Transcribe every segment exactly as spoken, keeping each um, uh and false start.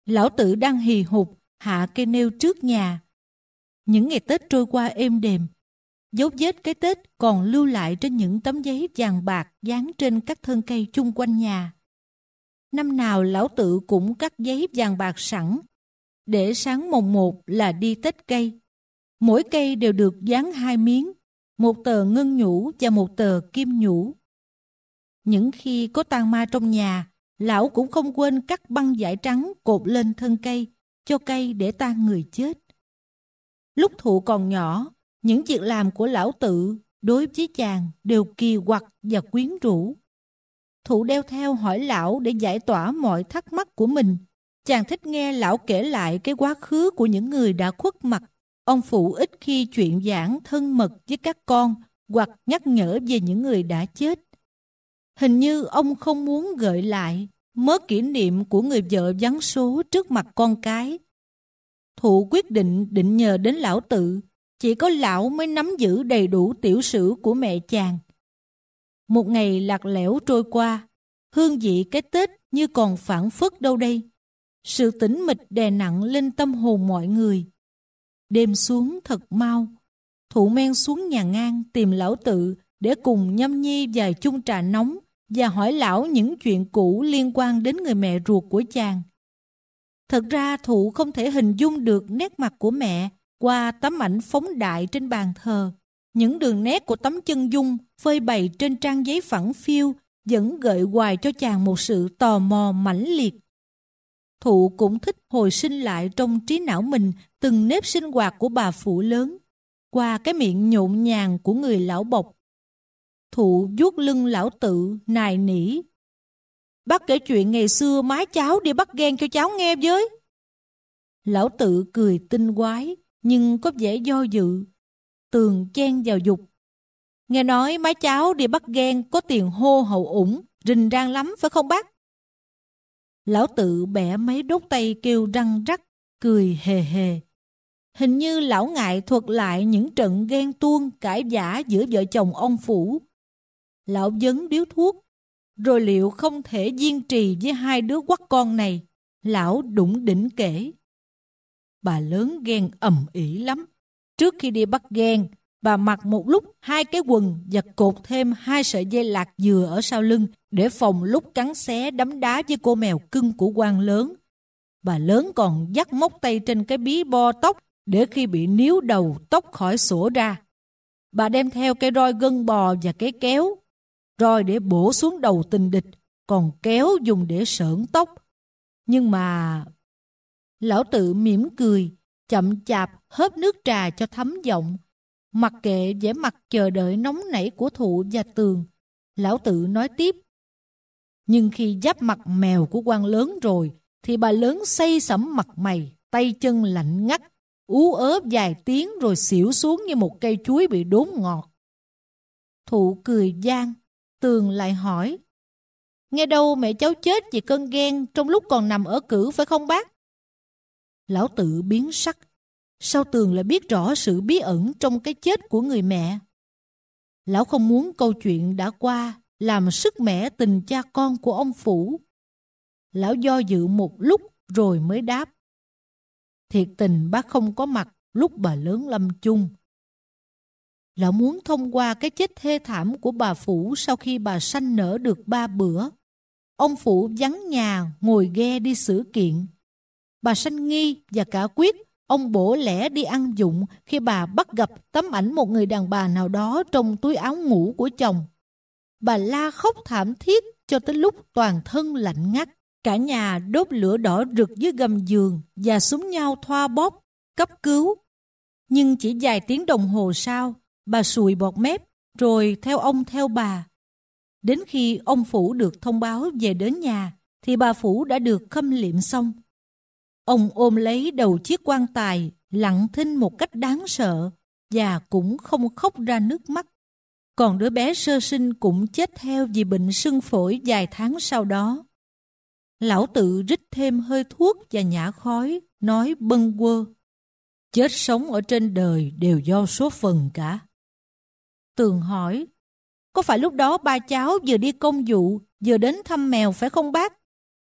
Lão Tự đang hì hục hạ cây nêu trước nhà. Những ngày Tết trôi qua êm đềm. Dấu vết cái Tết còn lưu lại trên những tấm giấy vàng bạc dán trên các thân cây chung quanh nhà. Năm nào Lão Tự cũng cắt giấy vàng bạc sẵn, để sáng mồng một là đi tết cây. Mỗi cây đều được dán hai miếng, một tờ ngân nhũ và một tờ kim nhũ. Những khi có tang ma trong nhà, lão cũng không quên cắt băng vải trắng cột lên thân cây, cho cây để tang người chết. Lúc Thụ còn nhỏ, những việc làm của Lão Tự đối với chàng đều kỳ quặc và quyến rũ. Thụ đeo theo hỏi lão để giải tỏa mọi thắc mắc của mình. Chàng thích nghe lão kể lại cái quá khứ của những người đã khuất mặt. Ông phụ ít khi chuyện giảng thân mật với các con hoặc nhắc nhở về những người đã chết. Hình như ông không muốn gợi lại mớ kỷ niệm của người vợ vắng số trước mặt con cái. Thụ quyết định định nhờ đến Lão Tự, chỉ có lão mới nắm giữ đầy đủ tiểu sử của mẹ chàng. Một ngày lạc lẽo trôi qua, hương vị cái Tết như còn phảng phất đâu đây. Sự tĩnh mịch đè nặng lên tâm hồn mọi người. Đêm xuống thật mau, Thụ men xuống nhà ngang tìm Lão Tự để cùng nhâm nhi vài chung trà nóng và hỏi lão những chuyện cũ liên quan đến người mẹ ruột của chàng. Thật ra Thụ không thể hình dung được nét mặt của mẹ qua tấm ảnh phóng đại trên bàn thờ. Những đường nét của tấm chân dung phơi bày trên trang giấy phẳng phiu vẫn gợi hoài cho chàng một sự tò mò mãnh liệt. Thụ cũng thích hồi sinh lại trong trí não mình từng nếp sinh hoạt của bà phụ lớn qua cái miệng nhộn nhàng của người lão bộc. Thụ vuốt lưng Lão Tự nài nỉ: "Bác kể chuyện ngày xưa má cháu đi bắt ghen cho cháu nghe với." Lão Tự cười tinh quái nhưng có vẻ do dự. Tường chen vào giục: "Nghe nói má cháu đi bắt ghen có tiền hô hậu ủng, rình rang lắm phải không bác?" Lão Tự bẻ mấy đốt tay kêu răng rắc, cười hề hề. Hình như lão ngại thuật lại những trận ghen tuông cãi vã giữa vợ chồng ông Phủ. Lão vấn điếu thuốc, rồi liệu không thể kiên trì với hai đứa quắt con này. Lão đủng đỉnh kể: "Bà lớn ghen ầm ĩ lắm. Trước khi đi bắt ghen, bà mặc một lúc hai cái quần và cột thêm hai sợi dây lạc dừa ở sau lưng để phòng lúc cắn xé đấm đá với cô mèo cưng của quan lớn. Bà lớn còn dắt móc tay trên cái bí bo tóc để khi bị níu đầu tóc khỏi xổ ra. Bà đem theo cái roi gân bò và cái kéo. Roi để bổ xuống đầu tình địch, còn kéo dùng để sởn tóc. Nhưng mà..." Lão Tự mỉm cười, chậm chạp hớp nước trà cho thấm giọng. Mặc kệ vẻ mặt chờ đợi nóng nảy của Thụ và Tường, Lão Tự nói tiếp: "Nhưng khi giáp mặt mèo của quan lớn rồi, thì bà lớn xây sẩm mặt mày, tay chân lạnh ngắt, ú ớ vài tiếng rồi xỉu xuống như một cây chuối bị đốn ngọt." Thụ cười gian. Tường lại hỏi: "Nghe đâu mẹ cháu chết vì cơn ghen trong lúc còn nằm ở cữ phải không bác?" Lão Tự biến sắc. Sao Tường lại biết rõ sự bí ẩn trong cái chết của người mẹ? Lão không muốn câu chuyện đã qua làm sức mẻ tình cha con của ông Phủ. Lão do dự một lúc rồi mới đáp: "Thiệt tình bác không có mặt lúc bà lớn lâm chung." Lão muốn thông qua cái chết thê thảm của bà Phủ sau khi bà sanh nở được ba bữa. Ông Phủ vắng nhà ngồi ghe đi xử kiện. Bà sanh nghi và cả quyết ông bổ lẽ đi ăn dụng khi bà bắt gặp tấm ảnh một người đàn bà nào đó trong túi áo ngủ của chồng. Bà la khóc thảm thiết cho tới lúc toàn thân lạnh ngắt. Cả nhà đốt lửa đỏ rực dưới gầm giường và súng nhau thoa bóp, cấp cứu. Nhưng chỉ vài tiếng đồng hồ sau, bà sùi bọt mép, rồi theo ông theo bà. Đến khi ông Phủ được thông báo về đến nhà, thì bà Phủ đã được khâm liệm xong. Ông ôm lấy đầu chiếc quan tài, lặng thinh một cách đáng sợ, và cũng không khóc ra nước mắt. Còn đứa bé sơ sinh cũng chết theo vì bệnh sưng phổi vài tháng sau đó. Lão Tự rít thêm hơi thuốc và nhả khói, nói bâng quơ: "Chết sống ở trên đời đều do số phận cả." Tường hỏi: "Có phải lúc đó ba cháu vừa đi công vụ, vừa đến thăm mèo phải không bác?"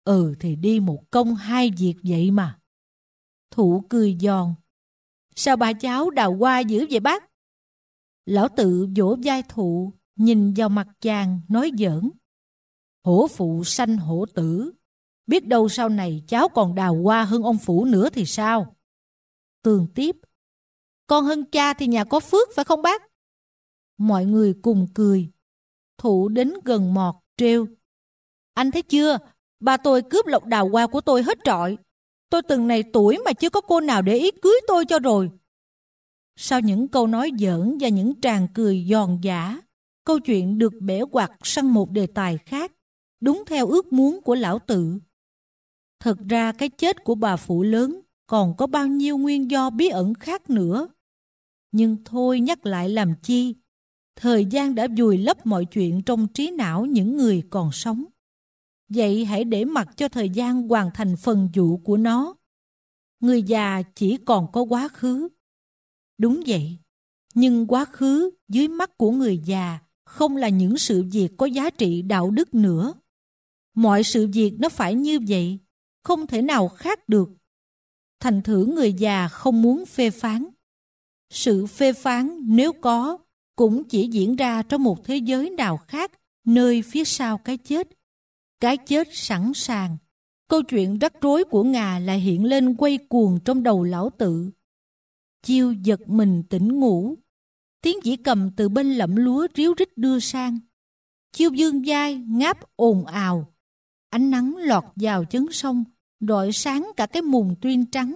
Ừ thì đi một công hai việc vậy mà. Thụ cười giòn. Sao bà cháu đào hoa dữ vậy bác? Lão Tự vỗ vai Thụ, nhìn vào mặt chàng nói giỡn. Hổ phụ sanh hổ tử, biết đâu sau này cháu còn đào hoa hơn ông Phủ nữa thì sao? Tường tiếp. Con hơn cha thì nhà có phước phải không bác? Mọi người cùng cười. Thụ đến gần mọt trêu. Anh thấy chưa, ba tôi cướp lộc đào hoa của tôi hết trọi. Tôi từng này tuổi mà chưa có cô nào để ý cưới tôi cho rồi. Sau những câu nói giỡn và những tràng cười giòn giã, câu chuyện được bẻ quạt sang một đề tài khác, đúng theo ước muốn của lão Tự. Thật ra cái chết của bà phụ lớn còn có bao nhiêu nguyên do bí ẩn khác nữa. Nhưng thôi nhắc lại làm chi, thời gian đã vùi lấp mọi chuyện trong trí não những người còn sống. Vậy hãy để mặc cho thời gian hoàn thành phần vụ của nó. Người già chỉ còn có quá khứ. Đúng vậy, nhưng quá khứ dưới mắt của người già không là những sự việc có giá trị đạo đức nữa. Mọi sự việc nó phải như vậy, không thể nào khác được. Thành thử người già không muốn phê phán. Sự phê phán nếu có cũng chỉ diễn ra trong một thế giới nào khác, nơi phía sau cái chết. Cái chết sẵn sàng. Câu chuyện rắc rối của Ngà lại hiện lên quay cuồng trong đầu lão Tự. Chiêu giật mình tỉnh ngủ. Tiếng dĩ cầm từ bên lẫm lúa ríu rít đưa sang. Chiêu dương vai ngáp ồn ào. Ánh nắng lọt vào chấn sông, rọi sáng cả cái mùng tuyên trắng.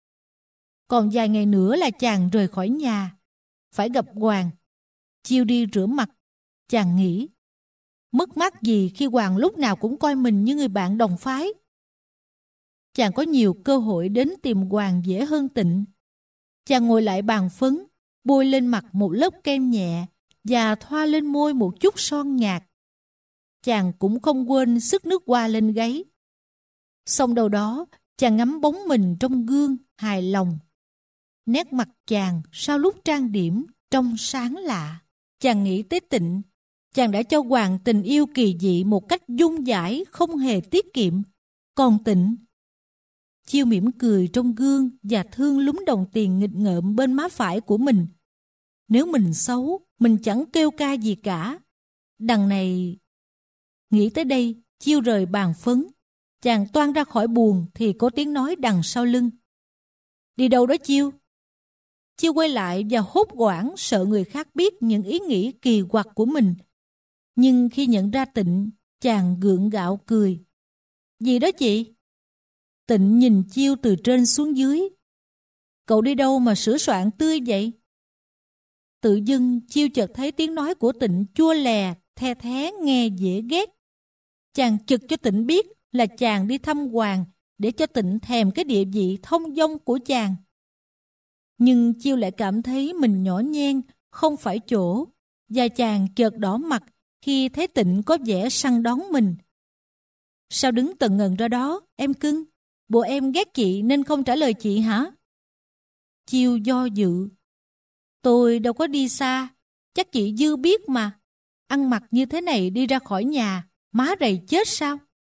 Còn vài ngày nữa là chàng rời khỏi nhà, phải gặp Hoàng. Chiêu đi rửa mặt, chàng nghĩ. Mất mát gì khi Hoàng lúc nào cũng coi mình như người bạn đồng phái. Chàng có nhiều cơ hội đến tìm Hoàng dễ hơn Tịnh. Chàng ngồi lại bàn phấn, bôi lên mặt một lớp kem nhẹ và thoa lên môi một chút son nhạt. Chàng cũng không quên sức nước hoa lên gáy. Xong đầu đó, chàng ngắm bóng mình trong gương, hài lòng. Nét mặt chàng sau lúc trang điểm trông sáng lạ. Chàng nghĩ tới Tịnh. Chàng đã cho Hoàng tình yêu kỳ dị một cách dung dãi, không hề tiết kiệm. Còn Tịnh... Chiêu mỉm cười trong gương và thương lúm đồng tiền nghịch ngợm bên má phải của mình. Nếu mình xấu, mình chẳng kêu ca gì cả. Đằng này... Nghĩ tới đây, Chiêu rời bàn phấn. Chàng toan ra khỏi buồng thì có tiếng nói đằng sau lưng. Đi đâu đó Chiêu? Chiêu quay lại và hốt hoảng sợ người khác biết những ý nghĩ kỳ quặc của mình. Nhưng khi nhận ra Tịnh, chàng gượng gạo cười. Gì đó chị? Tịnh nhìn Chiêu từ trên xuống dưới. Cậu đi đâu mà sửa soạn tươi vậy? Tự dưng Chiêu chợt thấy tiếng nói của Tịnh chua lè, the thé nghe dễ ghét. Chàng chực cho Tịnh biết là chàng đi thăm Hoàng để cho Tịnh thèm cái địa vị thông dong của chàng. Nhưng Chiêu lại cảm thấy mình nhỏ nhen, không phải chỗ, và chàng chợt đỏ mặt khi thấy Tịnh có vẻ săn đón mình. Sao đứng tần ngần ra đó, em cưng? Bộ em ghét chị nên không trả lời chị hả? Chiêu do dự. Tôi đâu có đi xa, chắc chị Dư biết mà. Ăn mặc như thế này đi ra khỏi nhà, má rầy chết sao?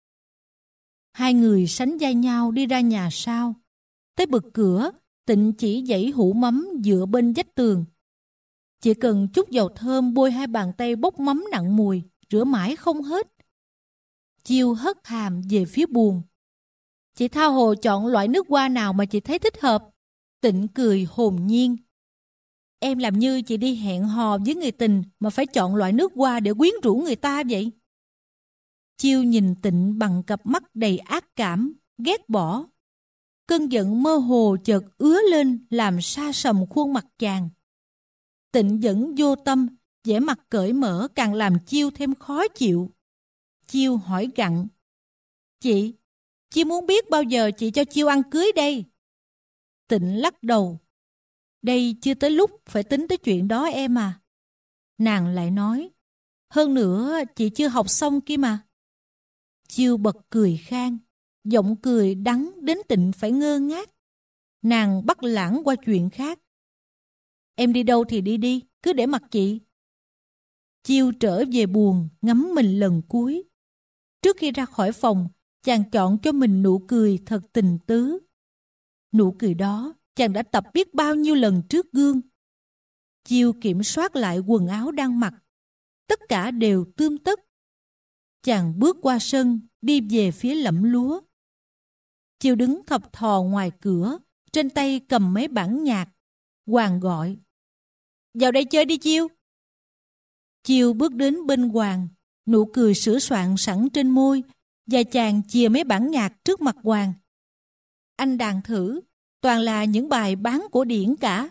Hai người sánh vai nhau đi ra nhà sau. Tới bực cửa, Tịnh chỉ dãy hũ mắm dựa bên vách tường. Chỉ cần chút dầu thơm bôi hai bàn tay bốc mắm nặng mùi, rửa mãi không hết. Chiêu hất hàm về phía buồng. Chị tha hồ chọn loại nước hoa nào mà chị thấy thích hợp. Tịnh cười hồn nhiên. Em làm như chị đi hẹn hò với người tình mà phải chọn loại nước hoa để quyến rũ người ta vậy. Chiêu nhìn Tịnh bằng cặp mắt đầy ác cảm, ghét bỏ. Cơn giận mơ hồ chợt ứa lên làm sa sầm khuôn mặt chàng. Tịnh vẫn vô tâm, vẻ mặt cởi mở càng làm Chiêu thêm khó chịu. Chiêu hỏi gặng. Chị, chị muốn biết bao giờ chị cho Chiêu ăn cưới đây? Tịnh lắc đầu. Đây chưa tới lúc phải tính tới chuyện đó em à. Nàng lại nói. Hơn nữa chị chưa học xong kia mà. Chiêu bật cười khang. Giọng cười đắng đến Tịnh phải ngơ ngác. Nàng bắt lãng qua chuyện khác. Em đi đâu thì đi đi, cứ để mặc chị. Chiêu trở về buồng ngắm mình lần cuối. Trước khi ra khỏi phòng, chàng chọn cho mình nụ cười thật tình tứ. Nụ cười đó chàng đã tập biết bao nhiêu lần trước gương. Chiêu kiểm soát lại quần áo đang mặc. Tất cả đều tươm tất. Chàng bước qua sân, đi về phía lẫm lúa. Chiêu đứng thập thò ngoài cửa, trên tay cầm mấy bản nhạc. Hoàng gọi: "Vào đây chơi đi Chiêu." Chiêu bước đến bên Hoàng, nụ cười sửa soạn sẵn trên môi, và chàng chìa mấy bản nhạc trước mặt Hoàng. "Anh đàn thử, toàn là những bài bán cổ điển cả."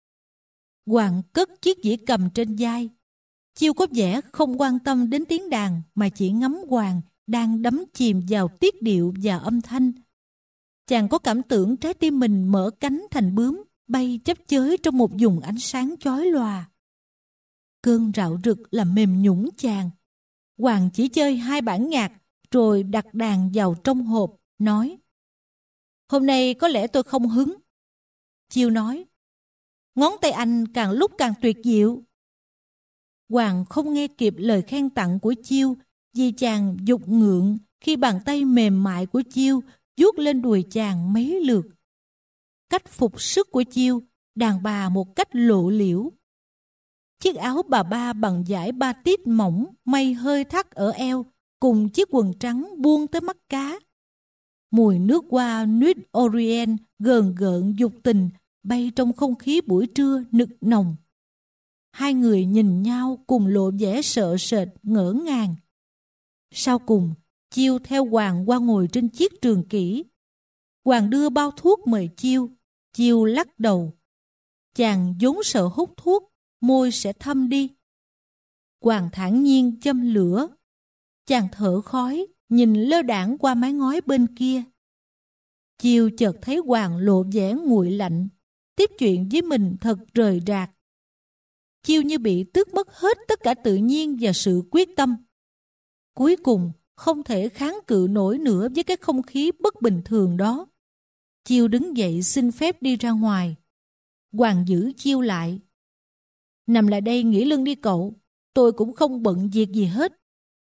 Hoàng cất chiếc dĩa cầm trên vai. Chiêu có vẻ không quan tâm đến tiếng đàn mà chỉ ngắm Hoàng đang đắm chìm vào tiết điệu và âm thanh. Chàng có cảm tưởng trái tim mình mở cánh thành bướm, bay chớp chới trong một vùng ánh sáng chói lòa. Cơn rạo rực làm mềm nhũn chàng. Hoàng chỉ chơi hai bản nhạc rồi đặt đàn vào trong hộp, nói: "Hôm nay có lẽ tôi không hứng." Chiêu nói: "Ngón tay anh càng lúc càng tuyệt diệu." Hoàng không nghe kịp lời khen tặng của Chiêu, vì chàng dục ngượng khi bàn tay mềm mại của Chiêu vuốt lên đùi chàng mấy lượt. Cách phục sức của Chiêu đàn bà một cách lộ liễu. Chiếc áo bà ba bằng vải ba tít mỏng may hơi thắt ở eo, cùng chiếc quần trắng buông tới mắt cá. Mùi nước hoa Nuit Orient gờn gợn dục tình bay trong không khí buổi trưa nực nồng. Hai người nhìn nhau cùng lộ vẻ sợ sệt ngỡ ngàng. Sau cùng, Chiêu theo Hoàng qua ngồi trên chiếc trường kỷ. Hoàng đưa bao thuốc mời Chiêu. Chiêu lắc đầu. Chàng vốn sợ hút thuốc, môi sẽ thâm đi. Hoàng thản nhiên châm lửa. Chàng thở khói, nhìn lơ đãng qua mái ngói bên kia. Chiêu chợt thấy Hoàng lộ vẻ nguội lạnh, tiếp chuyện với mình thật rời rạc. Chiêu như bị tước mất hết tất cả tự nhiên và sự quyết tâm. Cuối cùng, không thể kháng cự nổi nữa với cái không khí bất bình thường đó. Chiêu đứng dậy xin phép đi ra ngoài. Hoàng giữ Chiêu lại. "Nằm lại đây nghỉ lưng đi cậu, tôi cũng không bận việc gì hết."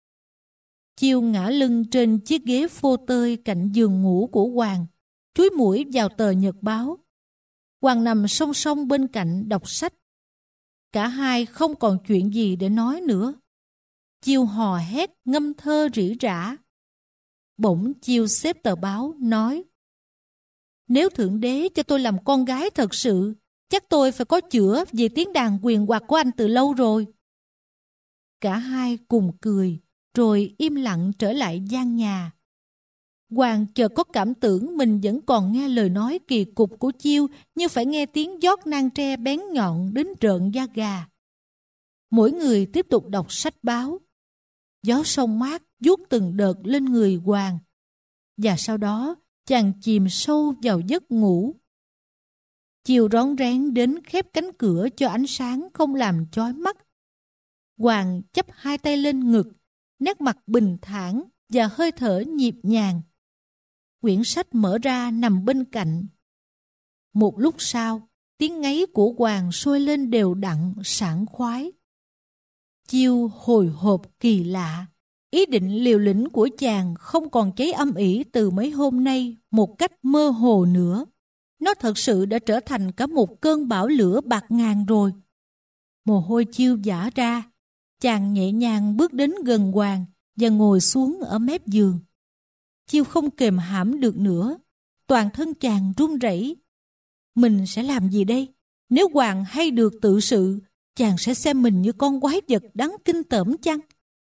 Chiêu ngã lưng trên chiếc ghế phô tơi cạnh giường ngủ của Hoàng, chúi mũi vào tờ nhật báo. Hoàng nằm song song bên cạnh đọc sách. Cả hai không còn chuyện gì để nói nữa. Chiêu hò hét ngâm thơ rỉ rả. Bỗng Chiêu xếp tờ báo nói: "Nếu Thượng Đế cho tôi làm con gái thật sự, chắc tôi phải có chữa về tiếng đàn quyền hoặc của anh từ lâu rồi." Cả hai cùng cười, rồi im lặng trở lại gian nhà. Hoàng chợt có cảm tưởng mình vẫn còn nghe lời nói kỳ cục của Chiêu, như phải nghe tiếng giót nang tre bén nhọn đến rợn da gà. Mỗi người tiếp tục đọc sách báo. Gió sông mát vuốt từng đợt lên người Hoàng. Và sau đó chàng chìm sâu vào giấc ngủ. Chiều rón rén đến khép cánh cửa cho ánh sáng không làm chói mắt. Hoàng chắp hai tay lên ngực, nét mặt bình thản và hơi thở nhịp nhàng. Quyển sách mở ra nằm bên cạnh. Một lúc sau, tiếng ngáy của Hoàng sôi lên đều đặn, sảng khoái. Chiêu hồi hộp kỳ lạ. Ý định liều lĩnh của chàng không còn cháy âm ỉ từ mấy hôm nay một cách mơ hồ nữa. Nó thật sự đã trở thành cả một cơn bão lửa bạt ngàn rồi. Mồ hôi Chiêu vã ra. Chàng nhẹ nhàng bước đến gần Hoàng và ngồi xuống ở mép giường. Chiêu không kềm hãm được nữa. Toàn thân chàng run rẩy. Mình sẽ làm gì đây? Nếu Hoàng hay được tự sự, chàng sẽ xem mình như con quái vật đáng kinh tởm chăng?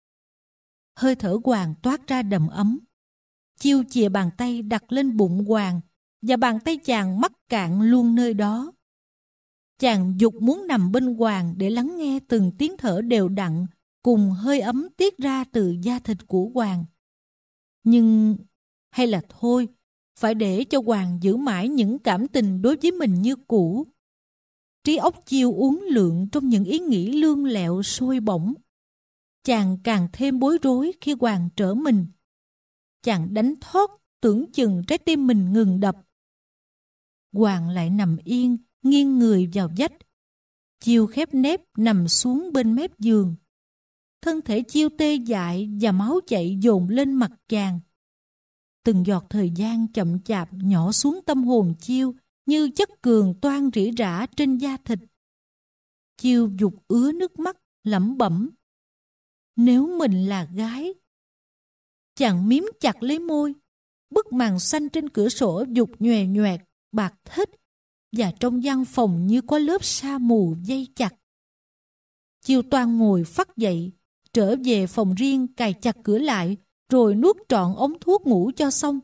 Hơi thở Hoàng toát ra đầm ấm. Chiêu chìa bàn tay đặt lên bụng Hoàng, và bàn tay chàng mắc cạn luôn nơi đó. Chàng dục muốn nằm bên Hoàng để lắng nghe từng tiếng thở đều đặn cùng hơi ấm tiết ra từ da thịt của Hoàng. Nhưng hay là thôi, phải để cho Hoàng giữ mãi những cảm tình đối với mình như cũ. Trí óc Chiêu uốn lượn trong những ý nghĩ lương lẹo sôi bổng. Chàng càng thêm bối rối khi Hoàng trở mình. Chàng đánh thót, tưởng chừng trái tim mình ngừng đập. Hoàng lại nằm yên, nghiêng người vào vách. Chiêu khép nép nằm xuống bên mép giường. Thân thể Chiêu tê dại và máu chảy dồn lên mặt chàng. Từng giọt thời gian chậm chạp nhỏ xuống tâm hồn Chiêu như chất cường toan rỉ rả trên da thịt. Chiêu giục ứa nước mắt, lẩm bẩm: nếu mình là gái. Chàng miếm chặt lấy môi, bức màn xanh trên cửa sổ giục nhòe nhoẹt, bạc thết, và trong văn phòng như có lớp sa mù dây chặt. Chiêu toan ngồi phắt dậy, trở về phòng riêng cài chặt cửa lại, rồi nuốt trọn ống thuốc ngủ cho xong.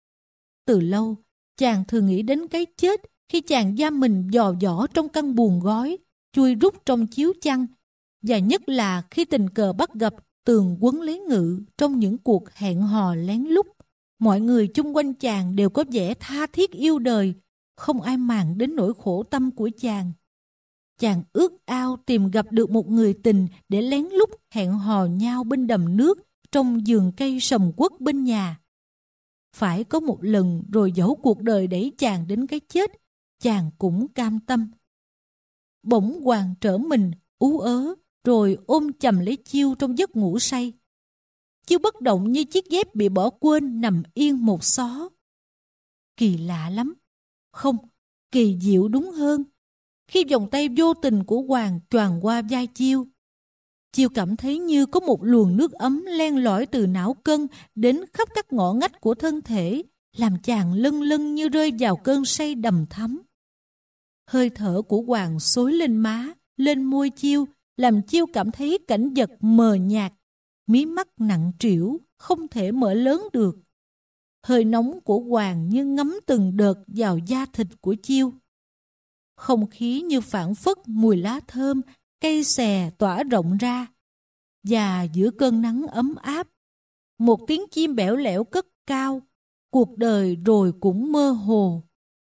Từ lâu, chàng thường nghĩ đến cái chết khi chàng giam mình dò dỏ trong căn buồng gói, chui rút trong chiếu chăn, và nhất là khi tình cờ bắt gặp Tường quấn lấy Ngự trong những cuộc hẹn hò lén lút. Mọi người chung quanh chàng đều có vẻ tha thiết yêu đời, không ai màng đến nỗi khổ tâm của chàng. Chàng ước ao tìm gặp được một người tình để lén lút hẹn hò nhau bên đầm nước, trong vườn cây sầm uất bên nhà. Phải có một lần rồi dẫu cuộc đời đẩy chàng đến cái chết, chàng cũng cam tâm. Bỗng Hoàng trở mình, ú ớ, rồi ôm chầm lấy Chiêu trong giấc ngủ say. Chiêu bất động như chiếc dép bị bỏ quên, nằm yên một xó. Kỳ lạ lắm. Không, kỳ diệu đúng hơn. Khi vòng tay vô tình của Hoàng choàng qua vai Chiêu, Chiêu cảm thấy như có một luồng nước ấm len lỏi từ não cân đến khắp các ngõ ngách của thân thể, làm chàng lân lân như rơi vào cơn say đầm thắm. Hơi thở của Hoàng xối lên má, lên môi Chiêu, làm Chiêu cảm thấy cảnh vật mờ nhạt, mí mắt nặng trĩu, không thể mở lớn được. Hơi nóng của Hoàng như ngấm từng đợt vào da thịt của Chiêu. Không khí như phảng phất mùi lá thơm, cây xè tỏa rộng ra. Và giữa cơn nắng ấm áp, một tiếng chim bẽo lẽo cất cao, cuộc đời rồi cũng mơ hồ.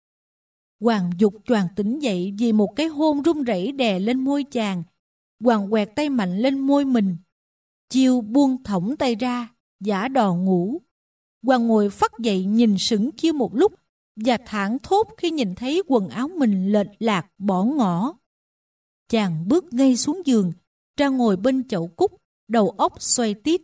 Hoàng giục choàng tỉnh dậy vì một cái hôn run rẩy đè lên môi chàng. Hoàng quẹt tay mạnh lên môi mình. Chiêu buông thõng tay ra, giả đò ngủ. Hoàng ngồi phắt dậy nhìn sững Chiêu một lúc, và thảng thốt khi nhìn thấy quần áo mình lệch lạc bỏ ngỏ. Chàng bước ngay xuống giường, ra ngồi bên chậu cúc, đầu óc xoay tít.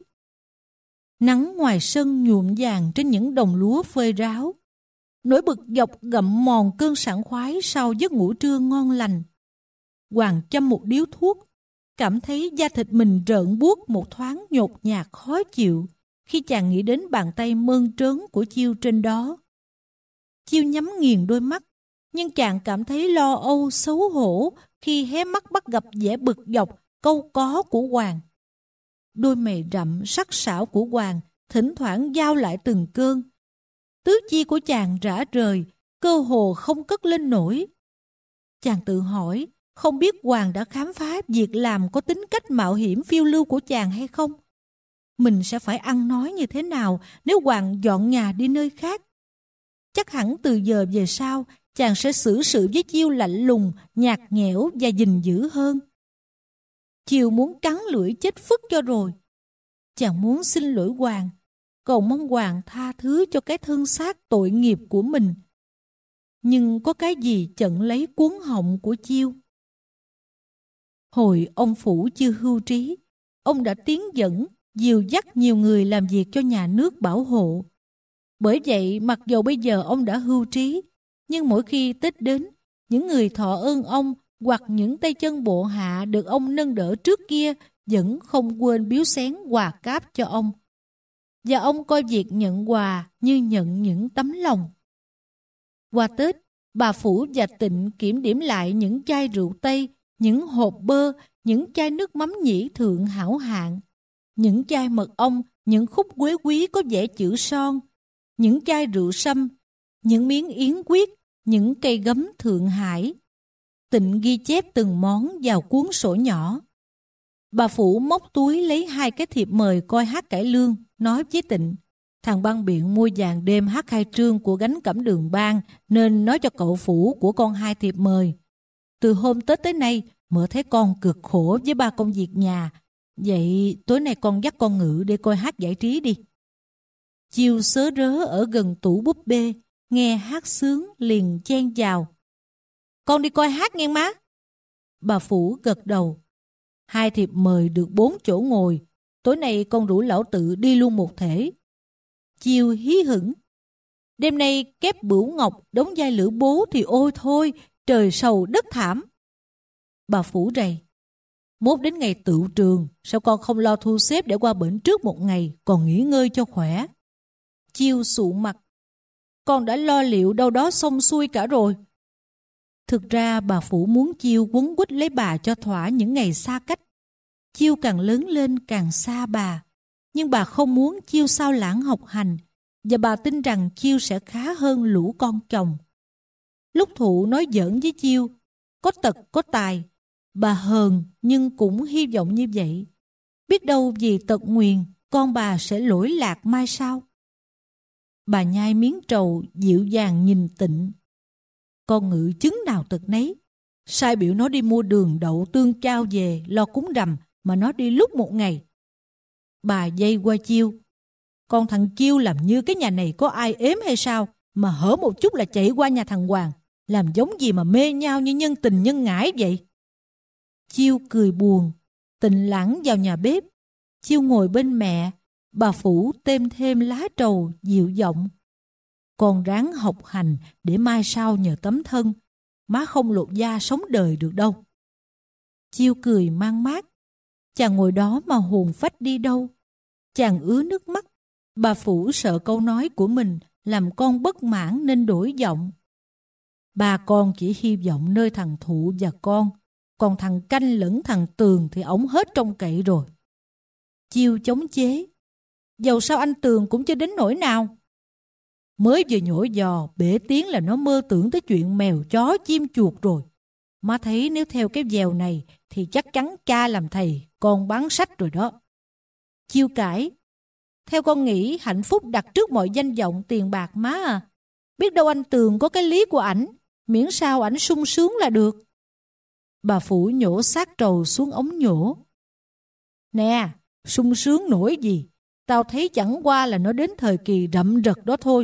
Nắng ngoài sân nhuộm vàng trên những đồng lúa phơi ráo. Nỗi bực dọc gặm mòn cơn sảng khoái sau giấc ngủ trưa ngon lành. Hoàng châm một điếu thuốc, cảm thấy da thịt mình rợn buốt một thoáng nhột nhạt khó chịu khi chàng nghĩ đến bàn tay mơn trớn của Chiêu trên đó. Chiêu nhắm nghiền đôi mắt, nhưng chàng cảm thấy lo âu xấu hổ khi hé mắt bắt gặp vẻ bực dọc câu có của Hoàng. Đôi mày rậm sắc sảo của Hoàng thỉnh thoảng giao lại từng cơn. Tứ chi của chàng rã rời, cơ hồ không cất lên nổi. Chàng tự hỏi, không biết Hoàng đã khám phá việc làm có tính cách mạo hiểm phiêu lưu của chàng hay không? Mình sẽ phải ăn nói như thế nào nếu Hoàng dọn nhà đi nơi khác? Chắc hẳn từ giờ về sau, chàng sẽ xử sự với Chiêu lạnh lùng, nhạt nhẽo và gìn giữ hơn. Chiêu muốn cắn lưỡi chết phức cho rồi. Chàng muốn xin lỗi Hoàng, cầu mong Hoàng tha thứ cho cái thân xác tội nghiệp của mình. Nhưng có cái gì chặn lấy cuống họng của Chiêu? Hồi ông Phủ chưa hưu trí, ông đã tiến dẫn, dìu dắt nhiều người làm việc cho nhà nước bảo hộ. Bởi vậy, mặc dù bây giờ ông đã hưu trí, nhưng mỗi khi Tết đến, những người thọ ơn ông hoặc những tay chân bộ hạ được ông nâng đỡ trước kia vẫn không quên biếu xén quà cáp cho ông. Và ông coi việc nhận quà như nhận những tấm lòng. Qua Tết, bà Phủ và Tịnh kiểm điểm lại những chai rượu Tây, những hộp bơ, những chai nước mắm nhĩ thượng hảo hạng, những chai mật ong, những khúc quế quý có vẽ chữ son, những chai rượu sâm, những miếng yến quyết, những cây gấm Thượng Hải. Tịnh ghi chép từng món vào cuốn sổ nhỏ. Bà Phủ móc túi lấy hai cái thiệp mời coi hát cải lương, nói với Tịnh: thằng Băng Biện mua vàng đêm hát khai trương của gánh cẩm đường bang, nên nói cho cậu Phủ của con hai thiệp mời. Từ hôm Tết tới nay, mợ thấy con cực khổ với ba công việc nhà. Vậy tối nay con dắt con Ngự để coi hát giải trí đi. Chiêu sớ rớ ở gần tủ búp bê, nghe hát sướng liền chen vào: con đi coi hát nghe má. Bà Phủ gật đầu: hai thiệp mời được bốn chỗ ngồi, tối nay con rủ lão Tự đi luôn một thể. Chiêu hí hửng. Đêm nay kép Bửu Ngọc đóng vai Lữ Bố thì ôi thôi, trời sầu đất thảm. Bà phủ rầy. Mốt đến ngày tựu trường, sao con không lo thu xếp để qua bển trước một ngày, còn nghỉ ngơi cho khỏe? Chiêu sụ mặt. Con đã lo liệu đâu đó xong xuôi cả rồi. Thực ra bà phủ muốn Chiêu quấn quýt lấy bà cho thỏa những ngày xa cách. Chiêu càng lớn lên càng xa bà, nhưng bà không muốn Chiêu sao lãng học hành, và bà tin rằng Chiêu sẽ khá hơn lũ con chồng. Lúc Thụ nói giỡn với Chiêu, có tật có tài, bà hờn nhưng cũng hy vọng như vậy. Biết đâu vì tật nguyền, con bà sẽ lỗi lạc mai sau. Bà nhai miếng trầu dịu dàng nhìn Tịnh. Con Ngự chứng nào tật nấy. Sai biểu nó đi mua đường đậu tương chao về lo cúng rằm, mà nó đi lúc một ngày. Bà dây qua Chiêu. Con thằng Chiêu làm như cái nhà này có ai ếm hay sao, mà hở một chút là chạy qua nhà thằng Hoàng, làm giống gì mà mê nhau như nhân tình nhân ngãi vậy. Chiêu cười buồn. Tịnh lẳng vào nhà bếp. Chiêu ngồi bên mẹ. Bà phủ thêm thêm lá trầu dịu giọng. Con ráng học hành để mai sau nhờ tấm thân, má không lột da sống đời được đâu. Chiêu cười mang mát. Chàng ngồi đó mà hồn phách đi đâu. Chàng ứa nước mắt. Bà phủ sợ câu nói của mình làm con bất mãn nên đổi giọng. Bà con chỉ hy vọng nơi thằng Thụ và con, còn thằng Canh lẫn thằng Tường thì ổng hết trông cậy rồi. Chiêu chống chế. Dầu sao anh Tường cũng chưa đến nỗi nào. Mới vừa nhổ giò, bể tiếng là nó mơ tưởng tới chuyện mèo chó chim chuột rồi. Má thấy nếu theo cái vèo này thì chắc chắn cha làm thầy, con bán sách rồi đó. Chiêu cãi. Theo con nghĩ hạnh phúc đặt trước mọi danh vọng tiền bạc má à. Biết đâu anh Tường có cái lý của ảnh, miễn sao ảnh sung sướng là được. Bà phủ nhổ xác trầu xuống ống nhổ. Nè, sung sướng nổi gì, tao thấy chẳng qua là nó đến thời kỳ rậm rật đó thôi.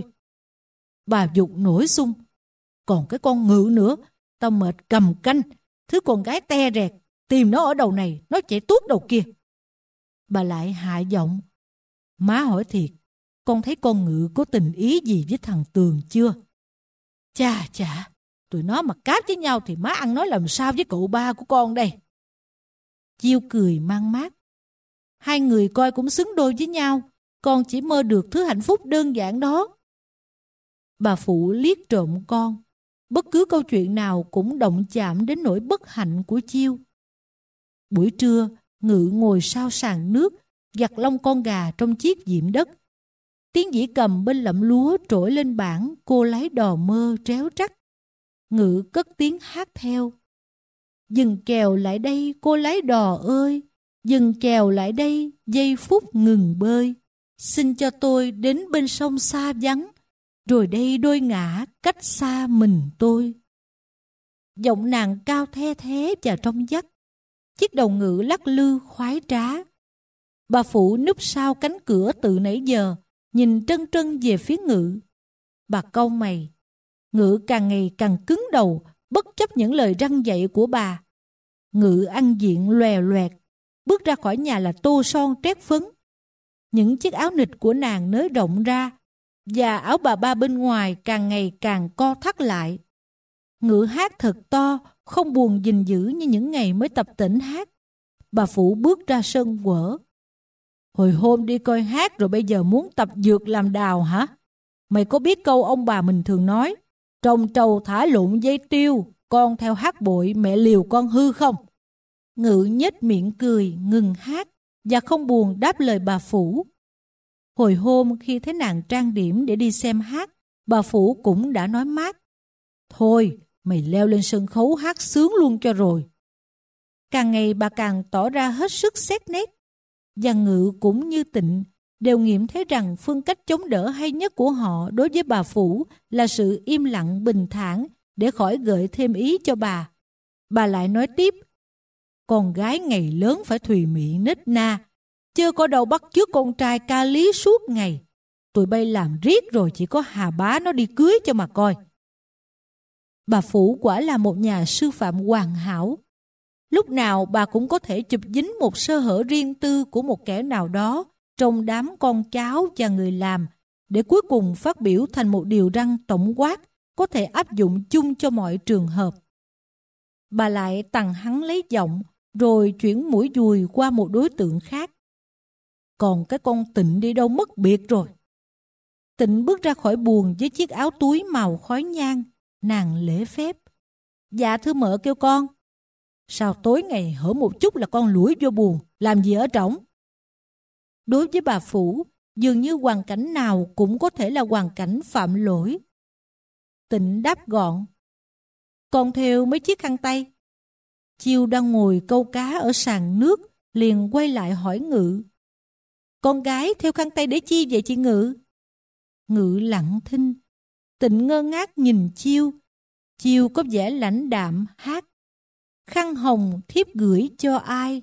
Bà giục nổi sung. Còn cái con Ngự nữa, tao mệt cầm canh, thứ con gái te rẹt, tìm nó ở đầu này, nó chạy tuốt đầu kia. Bà lại hạ giọng. Má hỏi thiệt, con thấy con Ngự có tình ý gì với thằng Tường chưa? Chà chà, tụi nó mà cáp với nhau thì má ăn nói làm sao với cậu ba của con đây? Chiêu cười mang mát. Hai người coi cũng xứng đôi với nhau, con chỉ mơ được thứ hạnh phúc đơn giản đó. Bà phụ liếc trộm con. Bất cứ câu chuyện nào cũng động chạm đến nỗi bất hạnh của Chiêu. Buổi trưa, Ngự ngồi sau sàn nước, giặt lông con gà trong chiếc diệm đất. Tiếng dĩ cầm bên lẫm lúa trỗi lên bảng Cô Lái Đò Mơ tréo trắc. Ngự cất tiếng hát theo. Dừng kèo lại đây cô lái đò ơi, dừng kèo lại đây giây phút ngừng bơi. Xin cho tôi đến bên sông xa vắng, rồi đây đôi ngả cách xa mình tôi. Giọng nàng cao the thế và trong vắt. Chiếc đầu Ngự lắc lư khoái trá. Bà phụ núp sau cánh cửa từ nãy giờ, nhìn trân trân về phía Ngự. Bà cau mày. Ngự càng ngày càng cứng đầu, bất chấp những lời răn dạy của bà. Ngự ăn diện lòe loẹt, bước ra khỏi nhà là tô son trét phấn. Những chiếc áo nịt của nàng nới rộng ra, và áo bà ba bên ngoài càng ngày càng co thắt lại. Ngự hát thật to, không buồn gìn giữ như những ngày mới tập tễnh hát. Bà phụ bước ra sân quở. Hồi hôm đi coi hát rồi bây giờ muốn tập dược làm đào hả? Mày có biết câu ông bà mình thường nói, trồng trầu thả lụng dây tiêu, con theo hát bội mẹ liều con hư không? Ngự nhếch miệng cười, ngừng hát, và không buồn đáp lời bà phủ. Hồi hôm khi thấy nàng trang điểm để đi xem hát, bà phủ cũng đã nói mát. Thôi, mày leo lên sân khấu hát sướng luôn cho rồi. Càng ngày bà càng tỏ ra hết sức xét nét. Và Ngự cũng như Tịnh đều nghiệm thấy rằng phương cách chống đỡ hay nhất của họ đối với bà phủ là sự im lặng bình thản để khỏi gợi thêm ý cho bà. Bà lại nói tiếp. Con gái ngày lớn phải thùy mị nết na, chớ có đâu bắt chước con trai ca lý suốt ngày. Tụi bay làm riết rồi chỉ có Hà Bá nó đi cưới cho mà coi. Bà phủ quả là một nhà sư phạm hoàn hảo. Lúc nào bà cũng có thể chụp dính một sơ hở riêng tư của một kẻ nào đó trong đám con cháu và người làm để cuối cùng phát biểu thành một điều răn tổng quát có thể áp dụng chung cho mọi trường hợp. Bà lại tằng hắn lấy giọng, rồi chuyển mũi dùi qua một đối tượng khác. Còn cái con Tịnh đi đâu mất biệt rồi? Tịnh bước ra khỏi buồng với chiếc áo túi màu khói nhang. Nàng lễ phép. Dạ thưa mợ kêu con. Sao tối ngày hở một chút là con lủi vô buồng, làm gì ở trỏng? Đối với bà Phủ, dường như hoàn cảnh nào cũng có thể là hoàn cảnh phạm lỗi. Tịnh đáp gọn. Con thêu mấy chiếc khăn tay. Chiêu đang ngồi câu cá ở sàn nước, liền quay lại hỏi Ngự. Con gái thêu khăn tay để chi vậy chị Ngự? Ngự lặng thinh. Tịnh ngơ ngác nhìn Chiêu. Chiêu có vẻ lãnh đạm hát. Khăn hồng thiếp gửi cho ai?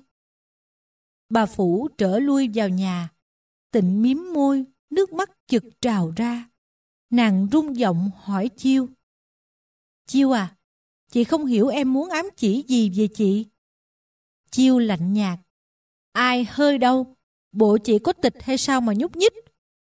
Bà Phủ trở lui vào nhà. Tịnh miếm môi, nước mắt chực trào ra. Nàng rung giọng hỏi Chiêu. Chiêu à, chị không hiểu em muốn ám chỉ gì về chị? Chiêu lạnh nhạt. Ai hơi đâu, bộ chị có tịch hay sao mà nhúc nhích?